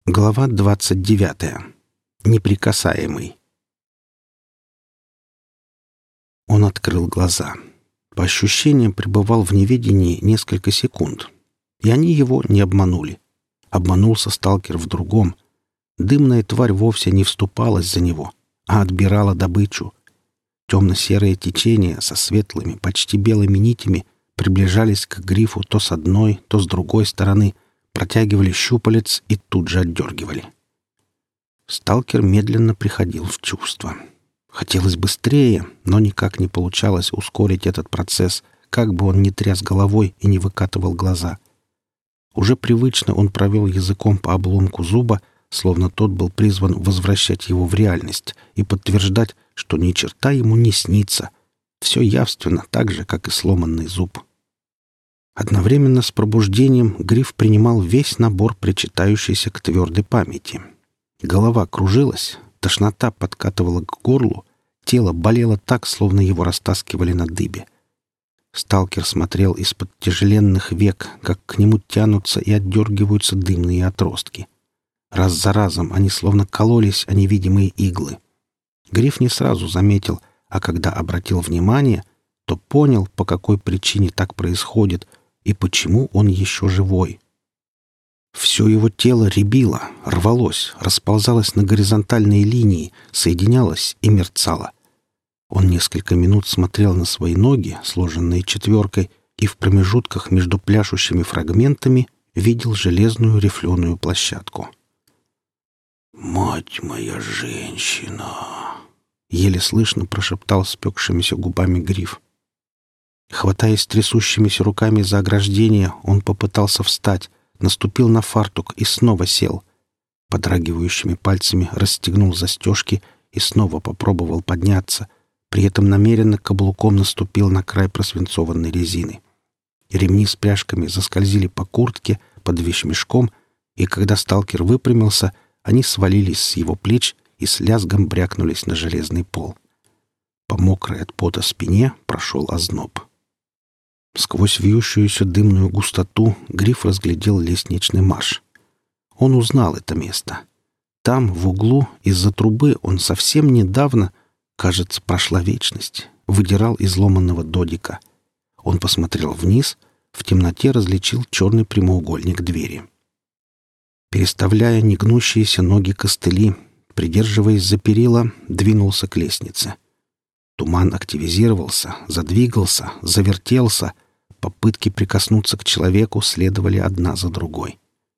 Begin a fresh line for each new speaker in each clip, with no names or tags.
Глава 29. Неприкасаемый. Он открыл глаза. По ощущениям, пребывал в неведении несколько секунд. И они его не обманули. Обманулся сталкер в другом. Дымная тварь вовсе не вступалась за него, а отбирала добычу. Темно-серые течения со светлыми, почти белыми нитями приближались к грифу то с одной, то с другой стороны, протягивали щупалец и тут же отдергивали. Сталкер медленно приходил в чувство. Хотелось быстрее, но никак не получалось ускорить этот процесс, как бы он ни тряс головой и не выкатывал глаза. Уже привычно он провел языком по обломку зуба, словно тот был призван возвращать его в реальность и подтверждать, что ни черта ему не снится. Все явственно, так же, как и сломанный зуб. Одновременно с пробуждением гриф принимал весь набор, причитающийся к твердой памяти. Голова кружилась, тошнота подкатывала к горлу, тело болело так, словно его растаскивали на дыбе. Сталкер смотрел из-под тяжеленных век, как к нему тянутся и отдергиваются дымные отростки. Раз за разом они словно кололись о невидимые иглы. Гриф не сразу заметил, а когда обратил внимание, то понял, по какой причине так происходит и почему он еще живой. Все его тело рябило, рвалось, расползалось на горизонтальные линии, соединялось и мерцало. Он несколько минут смотрел на свои ноги, сложенные четверкой, и в промежутках между пляшущими фрагментами видел железную рифленую площадку. «Мать моя женщина!» — еле слышно прошептал спекшимися губами гриф. Хватаясь трясущимися руками за ограждение, он попытался встать, наступил на фартук и снова сел. Подрагивающими пальцами расстегнул застежки и снова попробовал подняться, при этом намеренно каблуком наступил на край просвинцованной резины. Ремни с пряжками заскользили по куртке, под вещмешком, и когда сталкер выпрямился, они свалились с его плеч и с лязгом брякнулись на железный пол. По мокрой от пота спине прошел озноб. Сквозь вьющуюся дымную густоту гриф разглядел лестничный марш. Он узнал это место. Там, в углу, из-за трубы он совсем недавно, кажется, прошла вечность, выдирал изломанного додика. Он посмотрел вниз, в темноте различил черный прямоугольник двери. Переставляя негнущиеся ноги костыли, придерживаясь за перила, двинулся к лестнице. Туман активизировался, задвигался, завертелся. Попытки прикоснуться к человеку следовали одна за другой.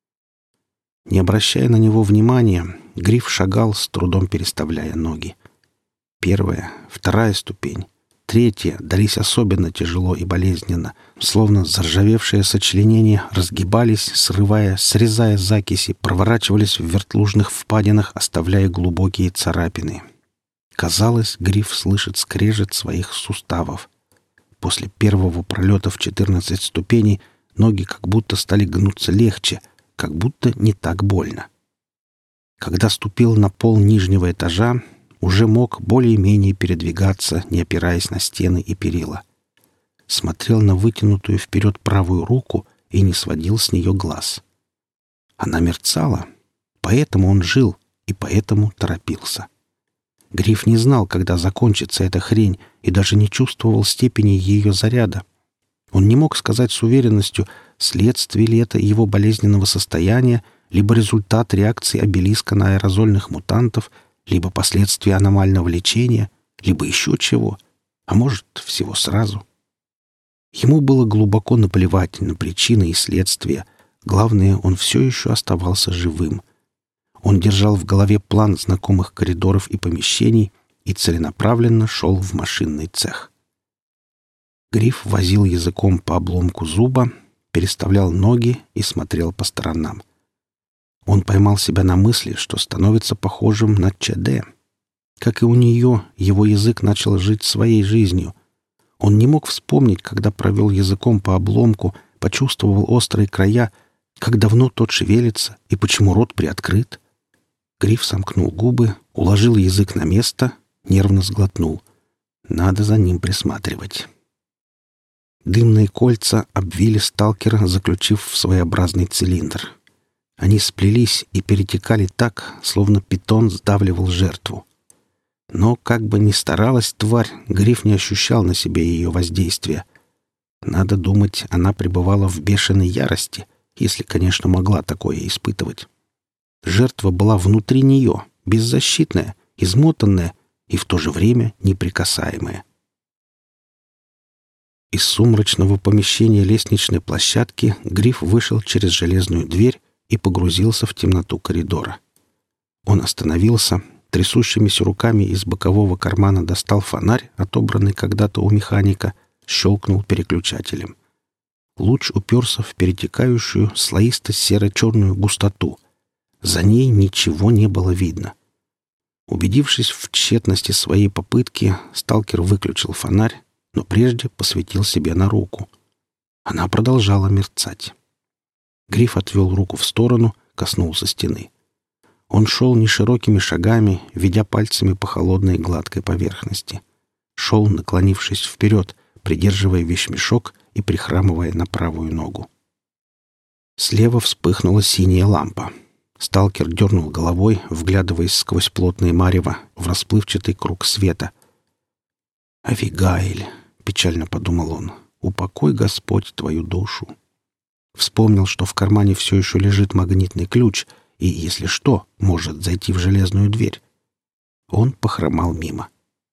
Не обращая на него внимания, гриф шагал, с трудом переставляя ноги. Первая, вторая ступень, третья дались особенно тяжело и болезненно, словно заржавевшие сочленения разгибались, срывая, срезая закиси, проворачивались в вертлужных впадинах, оставляя глубокие царапины. Казалось, гриф слышит скрежет своих суставов. После первого пролета в 14 ступеней ноги как будто стали гнуться легче, как будто не так больно. Когда ступил на пол нижнего этажа, уже мог более-менее передвигаться, не опираясь на стены и перила. Смотрел на вытянутую вперед правую руку и не сводил с нее глаз. Она мерцала, поэтому он жил и поэтому торопился. Гриф не знал, когда закончится эта хрень, и даже не чувствовал степени ее заряда. Он не мог сказать с уверенностью, следствие ли это его болезненного состояния, либо результат реакции обелиска на аэрозольных мутантов, либо последствия аномального лечения, либо еще чего, а может, всего сразу. Ему было глубоко наплевать на причины и следствия. Главное, он все еще оставался живым. Он держал в голове план знакомых коридоров и помещений и целенаправленно шел в машинный цех. Гриф возил языком по обломку зуба, переставлял ноги и смотрел по сторонам. Он поймал себя на мысли, что становится похожим на ЧД. Как и у нее, его язык начал жить своей жизнью. Он не мог вспомнить, когда провел языком по обломку, почувствовал острые края, как давно тот шевелится и почему рот приоткрыт. Гриф сомкнул губы, уложил язык на место, нервно сглотнул. Надо за ним присматривать. Дымные кольца обвили сталкера, заключив в своеобразный цилиндр. Они сплелись и перетекали так, словно питон сдавливал жертву. Но, как бы ни старалась тварь, Гриф не ощущал на себе ее воздействия. Надо думать, она пребывала в бешеной ярости, если, конечно, могла такое испытывать. Жертва была внутри нее, беззащитная, измотанная и в то же время неприкасаемая. Из сумрачного помещения лестничной площадки Гриф вышел через железную дверь и погрузился в темноту коридора. Он остановился, трясущимися руками из бокового кармана достал фонарь, отобранный когда-то у механика, щелкнул переключателем. Луч уперся в перетекающую слоисто-серо-черную густоту. За ней ничего не было видно. Убедившись в тщетности своей попытки, сталкер выключил фонарь, но прежде посветил себе на руку. Она продолжала мерцать. Гриф отвел руку в сторону, коснулся стены. Он шел неширокими шагами, ведя пальцами по холодной гладкой поверхности. Шел, наклонившись вперед, придерживая вещмешок и прихрамывая на правую ногу. Слева вспыхнула синяя лампа. Сталкер дернул головой, вглядываясь сквозь плотное марево в расплывчатый круг света. «Авигаиль!» — печально подумал он. «Упокой, Господь, твою душу!» Вспомнил, что в кармане все еще лежит магнитный ключ и, если что, может зайти в железную дверь. Он похромал мимо.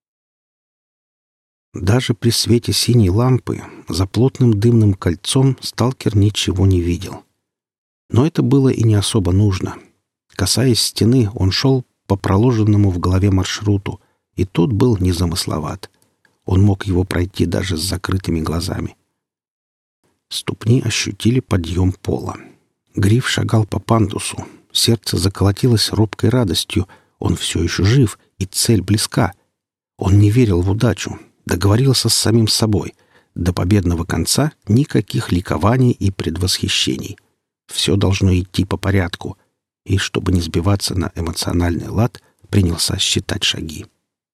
Даже при свете синей лампы за плотным дымным кольцом сталкер ничего не видел. Но это было и не особо нужно. Касаясь стены, он шел по проложенному в голове маршруту, и тот был незамысловат. Он мог его пройти даже с закрытыми глазами. Ступни ощутили подъем пола. Гриф шагал по пандусу. Сердце заколотилось робкой радостью. Он все еще жив, и цель близка. Он не верил в удачу. Договорился с самим собой. До победного конца никаких ликований и предвосхищений. Все должно идти по порядку. И, чтобы не сбиваться на эмоциональный лад, принялся считать шаги.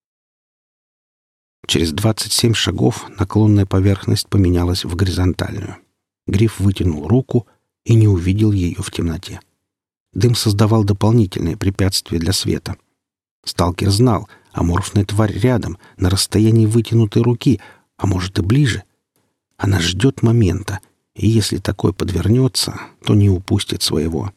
Через 27 шагов наклонная поверхность поменялась в горизонтальную. Гриф вытянул руку и не увидел ее в темноте. Дым создавал дополнительное препятствие для света. Сталкер знал, аморфная тварь рядом, на расстоянии вытянутой руки, а может и ближе. Она ждет момента, и если такой подвернется, то не упустит своего.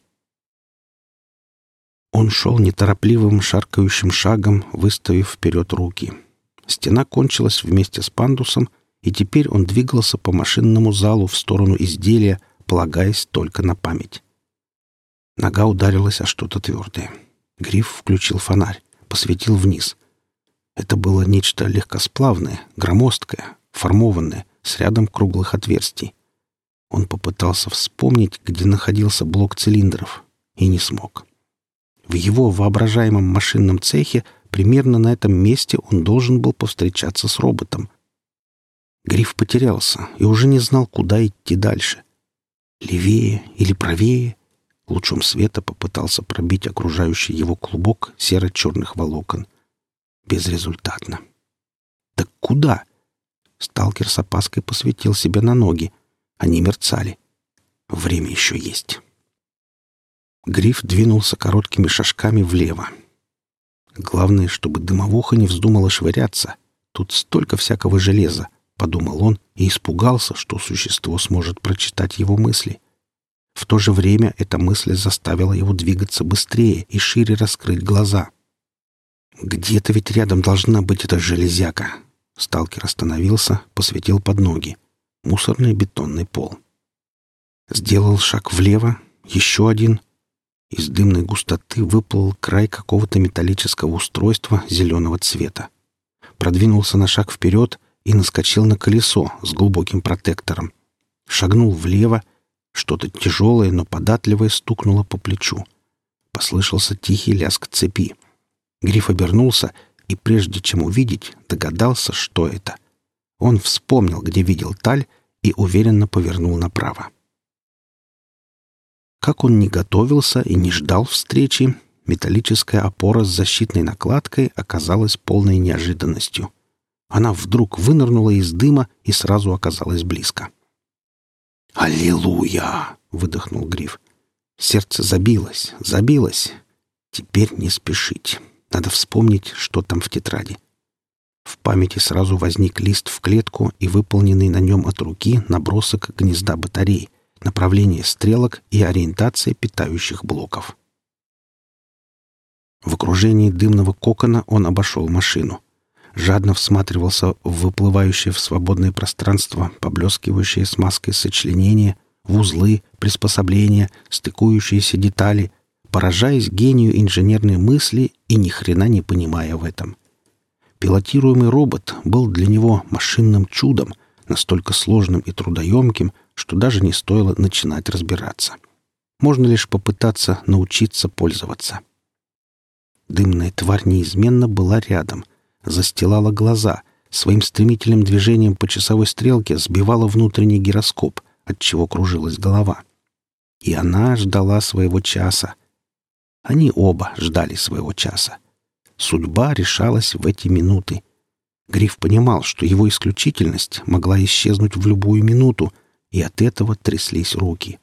Он шел неторопливым шаркающим шагом, выставив вперед руки. Стена кончилась вместе с пандусом, и теперь он двигался по машинному залу в сторону изделия, полагаясь только на память. Нога ударилась о что-то твердое. Гриф включил фонарь, посветил вниз. Это было нечто легкосплавное, громоздкое, формованное, с рядом круглых отверстий. Он попытался вспомнить, где находился блок цилиндров, и не смог. В его воображаемом машинном цехе примерно на этом месте он должен был повстречаться с роботом. Гриф потерялся и уже не знал, куда идти дальше. Левее или правее? Лучом света попытался пробить окружающий его клубок серо-черных волокон. Безрезультатно. Так куда? Сталкер с опаской посветил себе на ноги. Они мерцали. Время еще есть. Гриф двинулся короткими шажками влево. Главное, чтобы дымовуха не вздумала швыряться. Тут столько всякого железа, — подумал он и испугался, что существо сможет прочитать его мысли. В то же время эта мысль заставила его двигаться быстрее и шире раскрыть глаза. «Где-то ведь рядом должна быть эта железяка». Сталкер остановился, посветил под ноги. Мусорный бетонный пол. Сделал шаг влево, еще один. Из дымной густоты выплыл край какого-то металлического устройства зеленого цвета. Продвинулся на шаг вперед и наскочил на колесо с глубоким протектором. Шагнул влево. Что-то тяжелое, но податливое стукнуло по плечу. Послышался тихий лязг цепи. Гриф обернулся и, прежде чем увидеть, догадался, что это. Он вспомнил, где видел таль, и уверенно повернул направо. Как он не готовился и не ждал встречи, металлическая опора с защитной накладкой оказалась полной неожиданностью. Она вдруг вынырнула из дыма и сразу оказалась близко. «Аллилуйя!» — выдохнул Гриф. Сердце забилось, забилось. Теперь не спешить. Надо вспомнить, что там в тетради. В памяти сразу возник лист в клетку и выполненный на нем от руки набросок гнезда батарей, направление стрелок и ориентация питающих блоков. В окружении дымного кокона он обошел машину. Жадно всматривался в выплывающее в свободное пространство, поблескивающее смазкой сочленения, в узлы, приспособления, стыкующиеся детали, поражаясь гению инженерной мысли и ни хрена не понимая в этом. Пилотируемый робот был для него машинным чудом, настолько сложным и трудоемким, что даже не стоило начинать разбираться. Можно лишь попытаться научиться пользоваться. Дымная тварь неизменно была рядом, застилала глаза, своим стремительным движением по часовой стрелке сбивала внутренний гироскоп, отчего кружилась голова. И она ждала своего часа. Они оба ждали своего часа. Судьба решалась в эти минуты. Гриф понимал, что его исключительность могла исчезнуть в любую минуту, и от этого тряслись руки.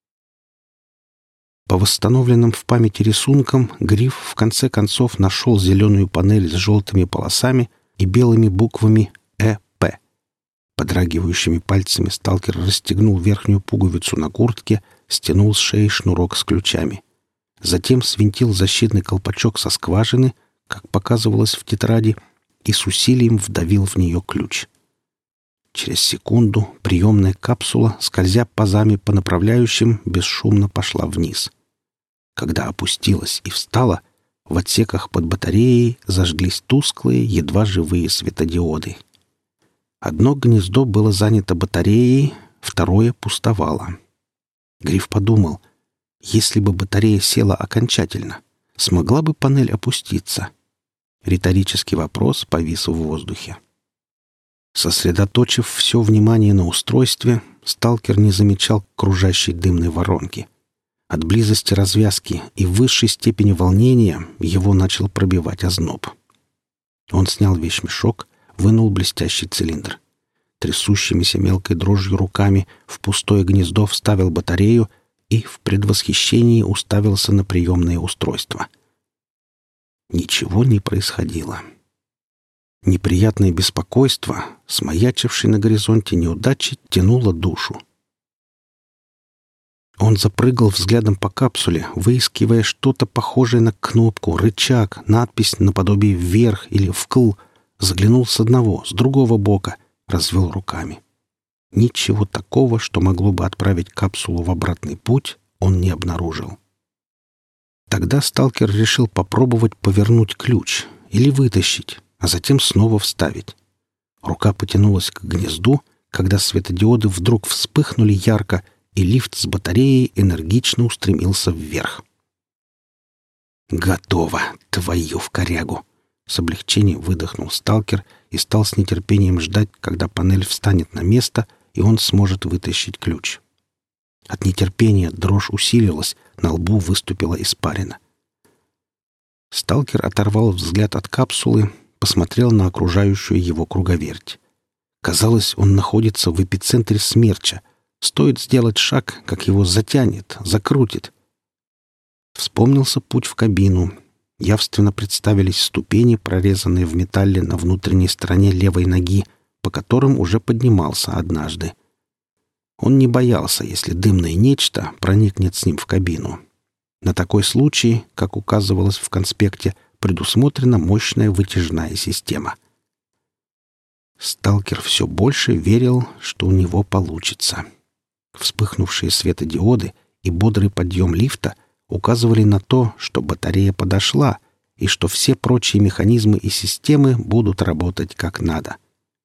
По восстановленным в памяти рисункам Гриф в конце концов нашел зеленую панель с желтыми полосами и белыми буквами «ЭП». Подрагивающими пальцами сталкер расстегнул верхнюю пуговицу на куртке, стянул с шеи шнурок с ключами. Затем свинтил защитный колпачок со скважины, как показывалось в тетради, и с усилием вдавил в нее ключ. Через секунду приемная капсула, скользя пазами по направляющим, бесшумно пошла вниз. Когда опустилась и встала, в отсеках под батареей зажглись тусклые, едва живые светодиоды. Одно гнездо было занято батареей, второе пустовало. Гриф подумал, если бы батарея села окончательно, смогла бы панель опуститься? Риторический вопрос повис в воздухе. Сосредоточив все внимание на устройстве, сталкер не замечал кружащей дымной воронки. От близости развязки и высшей степени волнения его начал пробивать озноб. Он снял вещмешок, вынул блестящий цилиндр. Трясущимися мелкой дрожью руками в пустое гнездо вставил батарею и в предвосхищении уставился на приемное устройство. Ничего не происходило. Неприятное беспокойство, смаячившее на горизонте неудачи, тянуло душу. Он запрыгал взглядом по капсуле, выискивая что-то похожее на кнопку, рычаг, надпись наподобие «вверх» или «вкл», заглянул с одного, с другого бока, развел руками. Ничего такого, что могло бы отправить капсулу в обратный путь, он не обнаружил. Тогда сталкер решил попробовать повернуть ключ или вытащить, а затем снова вставить. Рука потянулась к гнезду, когда светодиоды вдруг вспыхнули ярко, и лифт с батареей энергично устремился вверх. «Готово! Твою в корягу!» С облегчением выдохнул сталкер и стал с нетерпением ждать, когда панель встанет на место, и он сможет вытащить ключ. От нетерпения дрожь усилилась, на лбу выступила испарина. Сталкер оторвал взгляд от капсулы, посмотрел на окружающую его круговерть. Казалось, он находится в эпицентре смерча. Стоит сделать шаг, как его затянет, закрутит. Вспомнился путь в кабину. Явственно представились ступени, прорезанные в металле на внутренней стороне левой ноги, по которым уже поднимался однажды. Он не боялся, если дымное нечто проникнет с ним в кабину. На такой случай, как указывалось в конспекте, предусмотрена мощная вытяжная система. Сталкер все больше верил, что у него получится. Вспыхнувшие светодиоды и бодрый подъем лифта указывали на то, что батарея подошла и что все прочие механизмы и системы будут работать как надо.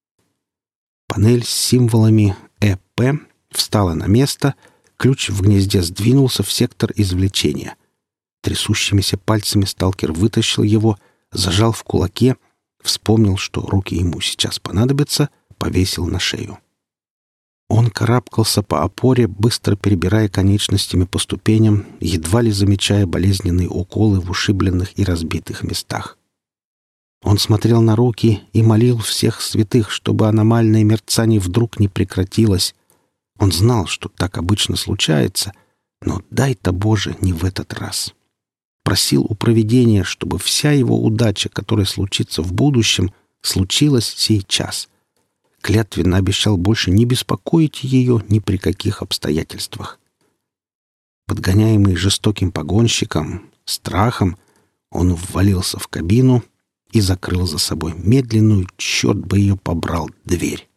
Панель с символами «ЭП» встала на место, ключ в гнезде сдвинулся в сектор извлечения. Трясущимися пальцами сталкер вытащил его, зажал в кулаке, вспомнил, что руки ему сейчас понадобятся, повесил на шею. Он карабкался по опоре, быстро перебирая конечностями по ступеням, едва ли замечая болезненные уколы в ушибленных и разбитых местах. Он смотрел на руки и молил всех святых, чтобы аномальное мерцание вдруг не прекратилось. Он знал, что так обычно случается, Но дай-то, Боже, не в этот раз. Просил у провидения, чтобы вся его удача, которая случится в будущем, случилась сейчас. Клятвенно обещал больше не беспокоить ее ни при каких обстоятельствах. Подгоняемый жестоким погонщиком, страхом, он ввалился в кабину и закрыл за собой медленную, черт бы ее побрал, дверь.